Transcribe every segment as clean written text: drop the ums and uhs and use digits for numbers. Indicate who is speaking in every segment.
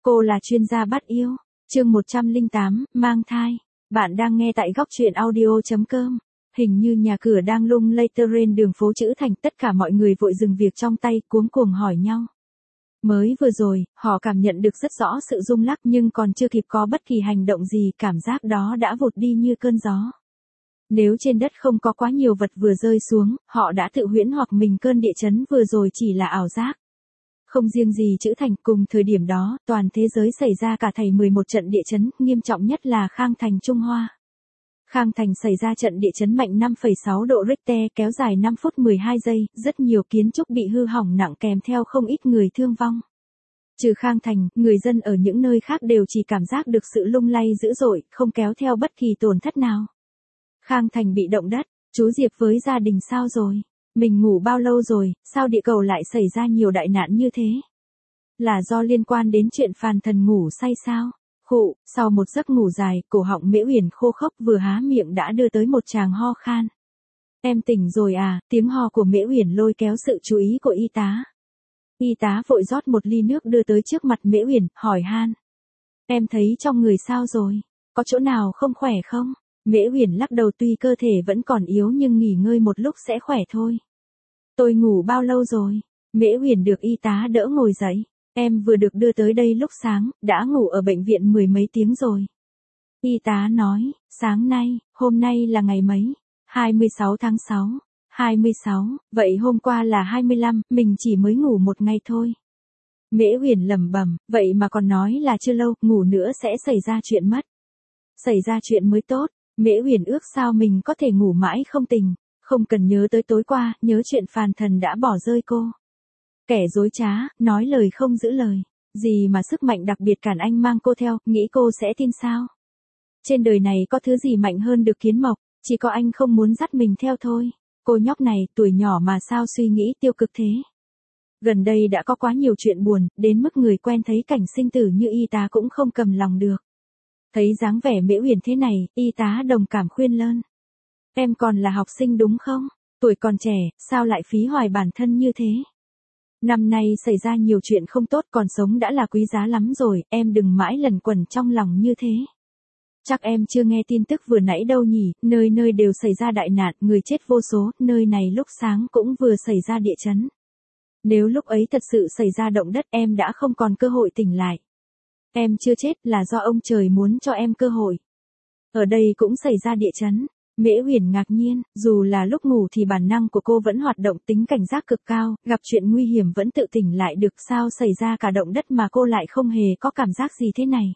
Speaker 1: Cô là chuyên gia bắt yêu. Chương 108, mang thai. Bạn đang nghe tại góc truyện audio.com. Hình như nhà cửa đang lung lay trên đường phố Trữ Thành, tất cả mọi người vội dừng việc trong tay, cuống cuồng hỏi nhau. Mới vừa rồi, họ cảm nhận được rất rõ sự rung lắc nhưng còn chưa kịp có bất kỳ hành động gì, cảm giác đó đã vụt đi như cơn gió. Nếu trên đất không có quá nhiều vật vừa rơi xuống, họ đã tự huyễn hoặc mình cơn địa chấn vừa rồi chỉ là ảo giác. Không riêng gì Trữ Thành, cùng thời điểm đó, toàn thế giới xảy ra cả thảy 11 trận địa chấn, nghiêm trọng nhất là Khang Thành, Trung Hoa. Khang Thành xảy ra trận địa chấn mạnh 5,6 độ Richter kéo dài 5 phút 12 giây, rất nhiều kiến trúc bị hư hỏng nặng kèm theo không ít người thương vong. Trừ Khang Thành, người dân ở những nơi khác đều chỉ cảm giác được sự lung lay dữ dội, không kéo theo bất kỳ tổn thất nào. Khang Thành bị động đất, chú Diệp với gia đình sao rồi? Mình ngủ bao lâu rồi, sao địa cầu lại xảy ra nhiều đại nạn như thế? Là do liên quan đến chuyện phàn thần ngủ say sao? Khụ, sau một giấc ngủ dài, cổ họng Mễ Uyển khô khốc, vừa há miệng đã đưa tới một tràng ho khan. Em tỉnh rồi à? Tiếng ho của Mễ Uyển lôi kéo sự chú ý của y tá. Y tá vội rót một ly nước đưa tới trước mặt Mễ Uyển, hỏi han. Em thấy trong người sao rồi? Có chỗ nào không khỏe không? Mễ Uyển lắc đầu, tuy cơ thể vẫn còn yếu nhưng nghỉ ngơi một lúc sẽ khỏe thôi. Tôi ngủ bao lâu rồi? Mễ Uyển được y tá đỡ ngồi dậy. Em vừa được đưa tới đây lúc sáng, đã ngủ ở bệnh viện 10 mấy tiếng rồi. Y tá nói, sáng nay, hôm nay là ngày mấy? 26 tháng 6. 26, vậy hôm qua là 25, mình chỉ mới ngủ một ngày thôi. Mễ Uyển lẩm bẩm, vậy mà còn nói là chưa lâu, ngủ nữa sẽ xảy ra chuyện mất. Xảy ra chuyện mới tốt. Mễ Uyển ước sao mình có thể ngủ mãi không tỉnh, không cần nhớ tới tối qua, nhớ chuyện phàn thần đã bỏ rơi cô. Kẻ dối trá, nói lời không giữ lời, gì mà sức mạnh đặc biệt cản anh mang cô theo, nghĩ cô sẽ tin sao? Trên đời này có thứ gì mạnh hơn được kiến mộc, chỉ có anh không muốn dắt mình theo thôi. Cô nhóc này, tuổi nhỏ mà sao suy nghĩ tiêu cực thế? Gần đây đã có quá nhiều chuyện buồn, đến mức người quen thấy cảnh sinh tử như y tá cũng không cầm lòng được. Thấy dáng vẻ Mễ Uyển thế này, y tá đồng cảm khuyên lơn. Em còn là học sinh đúng không? Tuổi còn trẻ, sao lại phí hoài bản thân như thế? Năm nay xảy ra nhiều chuyện không tốt, còn sống đã là quý giá lắm rồi, em đừng mãi lẩn quẩn trong lòng như thế. Chắc em chưa nghe tin tức vừa nãy đâu nhỉ, nơi nơi đều xảy ra đại nạn, người chết vô số, nơi này lúc sáng cũng vừa xảy ra địa chấn. Nếu lúc ấy thật sự xảy ra động đất em đã không còn cơ hội tỉnh lại. Em chưa chết là do ông trời muốn cho em cơ hội. Ở đây cũng xảy ra địa chấn. Mễ Uyển ngạc nhiên, dù là lúc ngủ thì bản năng của cô vẫn hoạt động, tính cảnh giác cực cao, gặp chuyện nguy hiểm vẫn tự tỉnh lại được, sao xảy ra cả động đất mà cô lại không hề có cảm giác gì thế này.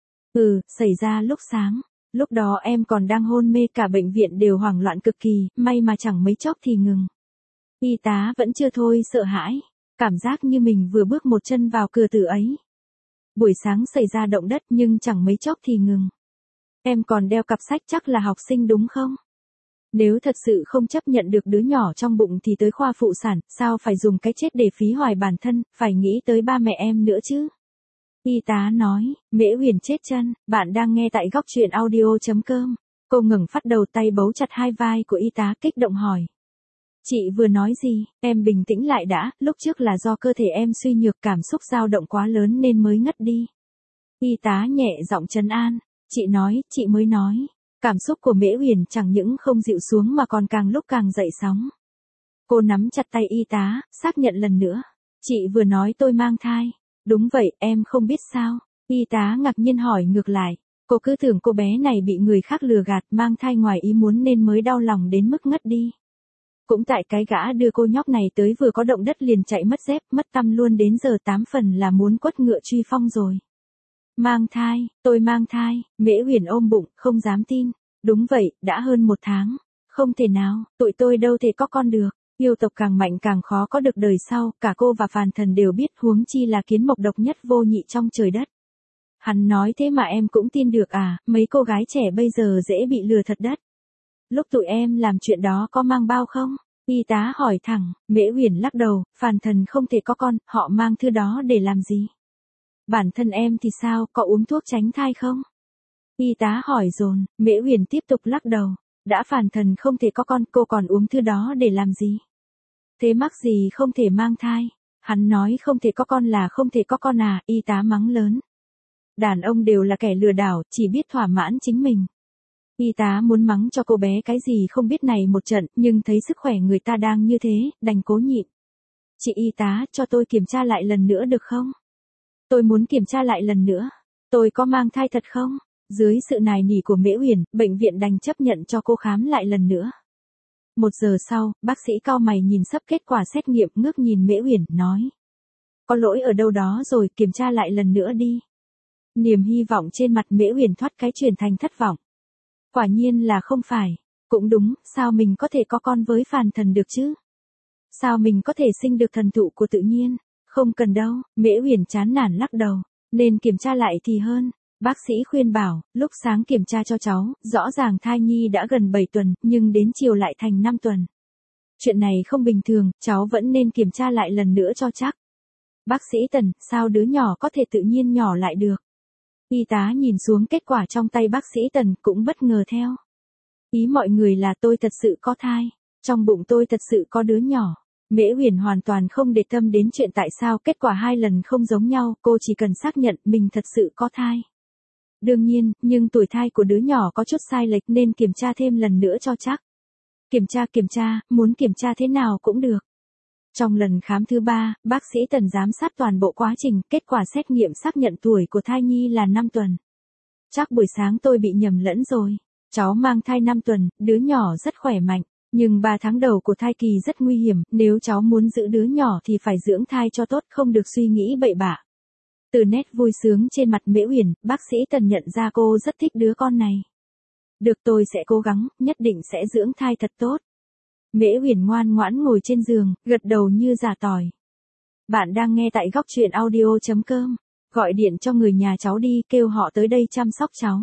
Speaker 1: Xảy ra lúc sáng, lúc đó em còn đang hôn mê, cả bệnh viện đều hoảng loạn cực kỳ, may mà chẳng mấy chốc thì ngừng. Y tá vẫn chưa thôi sợ hãi, cảm giác như mình vừa bước một chân vào cửa tử ấy. Buổi sáng xảy ra động đất nhưng chẳng mấy chốc thì ngừng. Em còn đeo cặp sách, chắc là học sinh đúng không? Nếu thật sự không chấp nhận được đứa nhỏ trong bụng thì tới khoa phụ sản, sao phải dùng cái chết để phí hoài bản thân, phải nghĩ tới ba mẹ em nữa chứ. Y tá nói, Mễ Uyển chết chân, bạn đang nghe tại góc truyện audio.com. Cô ngẩng phát đầu, tay bấu chặt hai vai của y tá, kích động hỏi. Chị vừa nói gì? Em bình tĩnh lại đã, lúc trước là do cơ thể em suy nhược, cảm xúc dao động quá lớn nên mới ngất đi. Y tá nhẹ giọng trấn an. Chị nói, chị mới nói. Cảm xúc của Mễ Uyển chẳng những không dịu xuống mà còn càng lúc càng dậy sóng. Cô nắm chặt tay y tá, xác nhận lần nữa. Chị vừa nói tôi mang thai. Đúng vậy, em không biết sao? Y tá ngạc nhiên hỏi ngược lại. Cô cứ tưởng cô bé này bị người khác lừa gạt, mang thai ngoài ý muốn nên mới đau lòng đến mức ngất đi. Cũng tại cái gã đưa cô nhóc này tới vừa có động đất liền chạy mất dép, mất tăm luôn, đến giờ 8 phần là muốn quất ngựa truy phong rồi. Mang thai, tôi mang thai, Mễ Uyển ôm bụng, không dám tin. Đúng vậy, đã hơn 1 tháng. Không thể nào, tụi tôi đâu thể có con được. Yêu tộc càng mạnh càng khó có được đời sau, cả cô và phàn thần đều biết, huống chi là kiến mộc độc nhất vô nhị trong trời đất. Hắn nói thế mà em cũng tin được à, mấy cô gái trẻ bây giờ dễ bị lừa thật đất. Lúc tụi em làm chuyện đó có mang bao không? Y tá hỏi thẳng. Mễ Uyển lắc đầu, phàn thần không thể có con, họ mang thứ đó để làm gì? Bản thân em thì sao, có uống thuốc tránh thai không? Y tá hỏi dồn. Mễ Uyển tiếp tục lắc đầu. Đã phàn thần không thể có con, cô còn uống thứ đó để làm gì? Thế mắc gì không thể mang thai? Hắn nói không thể có con là không thể có con à? Y tá mắng lớn. Đàn ông đều là kẻ lừa đảo, chỉ biết thỏa mãn chính mình. Y tá muốn mắng cho cô bé cái gì không biết này một trận, nhưng thấy sức khỏe người ta đang như thế, đành cố nhịn. Chị y tá, cho tôi kiểm tra lại lần nữa được không? Tôi muốn kiểm tra lại lần nữa. Tôi có mang thai thật không? Dưới sự nài nỉ của Mễ Uyển, bệnh viện đành chấp nhận cho cô khám lại lần nữa. 1 giờ sau, bác sĩ cau mày nhìn sắp kết quả xét nghiệm, ngước nhìn Mễ Uyển, nói. Có lỗi ở đâu đó rồi, kiểm tra lại lần nữa đi. Niềm hy vọng trên mặt Mễ Uyển thoát cái chuyển thành thất vọng. Quả nhiên là không phải. Cũng đúng, sao mình có thể có con với phàm thần được chứ? Sao mình có thể sinh được thần thụ của tự nhiên? Không cần đâu, Mễ Uyển chán nản lắc đầu. Nên kiểm tra lại thì hơn. Bác sĩ khuyên bảo, lúc sáng kiểm tra cho cháu, rõ ràng thai nhi đã gần 7 tuần, nhưng đến chiều lại thành 5 tuần. Chuyện này không bình thường, cháu vẫn nên kiểm tra lại lần nữa cho chắc. Bác sĩ Tần, sao đứa nhỏ có thể tự nhiên nhỏ lại được? Y tá nhìn xuống kết quả trong tay bác sĩ Tần cũng bất ngờ theo. Ý mọi người là tôi thật sự có thai. Trong bụng tôi thật sự có đứa nhỏ. Mễ Uyển hoàn toàn không để tâm đến chuyện tại sao kết quả 2 lần không giống nhau, cô chỉ cần xác nhận mình thật sự có thai. Đương nhiên, nhưng tuổi thai của đứa nhỏ có chút sai lệch nên kiểm tra thêm lần nữa cho chắc. Kiểm tra, muốn kiểm tra thế nào cũng được. Trong lần khám thứ 3, bác sĩ Tần giám sát toàn bộ quá trình, kết quả xét nghiệm xác nhận tuổi của thai nhi là 5 tuần. Chắc buổi sáng tôi bị nhầm lẫn rồi. Cháu mang thai 5 tuần, đứa nhỏ rất khỏe mạnh. Nhưng 3 tháng đầu của thai kỳ rất nguy hiểm, nếu cháu muốn giữ đứa nhỏ thì phải dưỡng thai cho tốt, không được suy nghĩ bậy bạ. Từ nét vui sướng trên mặt Mễ Uyển, bác sĩ Tần nhận ra cô rất thích đứa con này. Được, tôi sẽ cố gắng, nhất định sẽ dưỡng thai thật tốt. Mễ Uyển ngoan ngoãn ngồi trên giường, gật đầu như giả tỏi. Bạn đang nghe tại góc truyện audio.com. Gọi điện cho người nhà cháu đi, kêu họ tới đây chăm sóc cháu.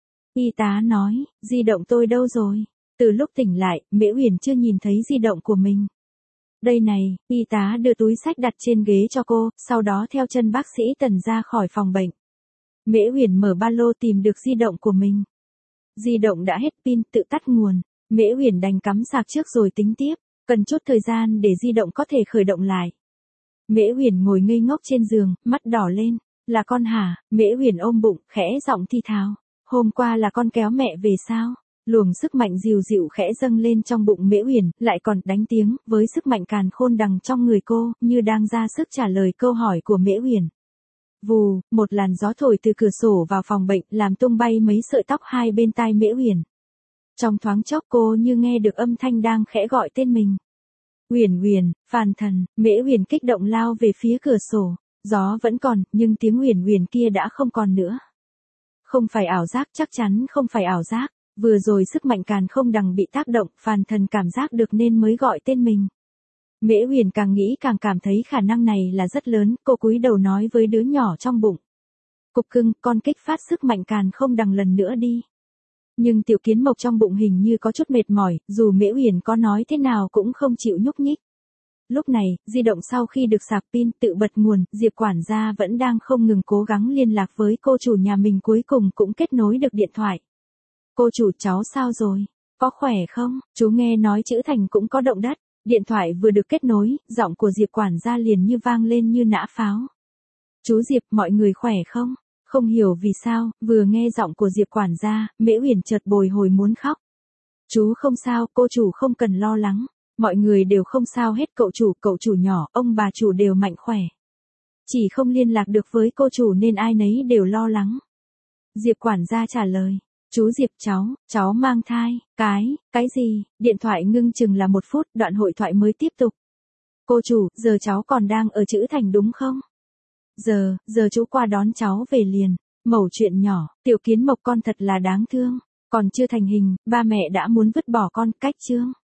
Speaker 1: Y tá nói, di động tôi đâu rồi? Từ lúc tỉnh lại, Mễ Uyển chưa nhìn thấy di động của mình. Đây này, y tá đưa túi sách đặt trên ghế cho cô, sau đó theo chân bác sĩ Tần ra khỏi phòng bệnh. Mễ Uyển mở ba lô tìm được di động của mình. Di động đã hết pin, tự tắt nguồn. Mễ Uyển đành cắm sạc trước rồi tính tiếp, cần chút thời gian để di động có thể khởi động lại. Mễ Uyển ngồi ngây ngốc trên giường, mắt đỏ lên. Là con hả? Mễ Uyển ôm bụng, khẽ giọng thi thào. Hôm qua là con kéo mẹ về sao? Luồng sức mạnh dịu dịu khẽ dâng lên trong bụng Mễ Uyển, lại còn đánh tiếng, với sức mạnh càn khôn đằng trong người cô, như đang ra sức trả lời câu hỏi của Mễ Uyển. Vù, một làn gió thổi từ cửa sổ vào phòng bệnh, làm tung bay mấy sợi tóc hai bên tai Mễ Uyển. Trong thoáng chốc cô như nghe được âm thanh đang khẽ gọi tên mình. Uyển Uyển, phàn thần, Mễ Uyển kích động lao về phía cửa sổ. Gió vẫn còn, nhưng tiếng Uyển Uyển kia đã không còn nữa. Không phải ảo giác, chắc chắn không phải ảo giác. Vừa rồi sức mạnh càn không đằng bị tác động, phàn thần cảm giác được nên mới gọi tên mình. Mễ Uyển càng nghĩ càng cảm thấy khả năng này là rất lớn, cô cúi đầu nói với đứa nhỏ trong bụng. Cục cưng, con kích phát sức mạnh càn không đằng lần nữa đi. Nhưng tiểu kiến mộc trong bụng hình như có chút mệt mỏi, dù Mễ Uyển có nói thế nào cũng không chịu nhúc nhích. Lúc này, di động sau khi được sạc pin tự bật nguồn, Diệp quản gia vẫn đang không ngừng cố gắng liên lạc với cô chủ nhà mình, cuối cùng cũng kết nối được điện thoại. Cô chủ, cháu sao rồi? Có khỏe không? Chú nghe nói chữ Thành cũng có động đất. Điện thoại vừa được kết nối, giọng của Diệp quản gia liền như vang lên như nã pháo. Chú Diệp, mọi người khỏe không? Không hiểu vì sao, vừa nghe giọng của Diệp quản gia, Mễ Uyển chợt bồi hồi muốn khóc. Chú không sao, cô chủ không cần lo lắng. Mọi người đều không sao hết, cậu chủ nhỏ, ông bà chủ đều mạnh khỏe. Chỉ không liên lạc được với cô chủ nên ai nấy đều lo lắng. Diệp quản gia trả lời. Chú Diệp, cháu mang thai. Cái gì? Điện thoại ngưng chừng là 1 phút, đoạn hội thoại mới tiếp tục. Cô chủ, giờ cháu còn đang ở chữ Thành đúng không? Giờ chú qua đón cháu về liền. Mẩu chuyện nhỏ, tiểu kiến mộc con thật là đáng thương. Còn chưa thành hình, ba mẹ đã muốn vứt bỏ con, cách chương.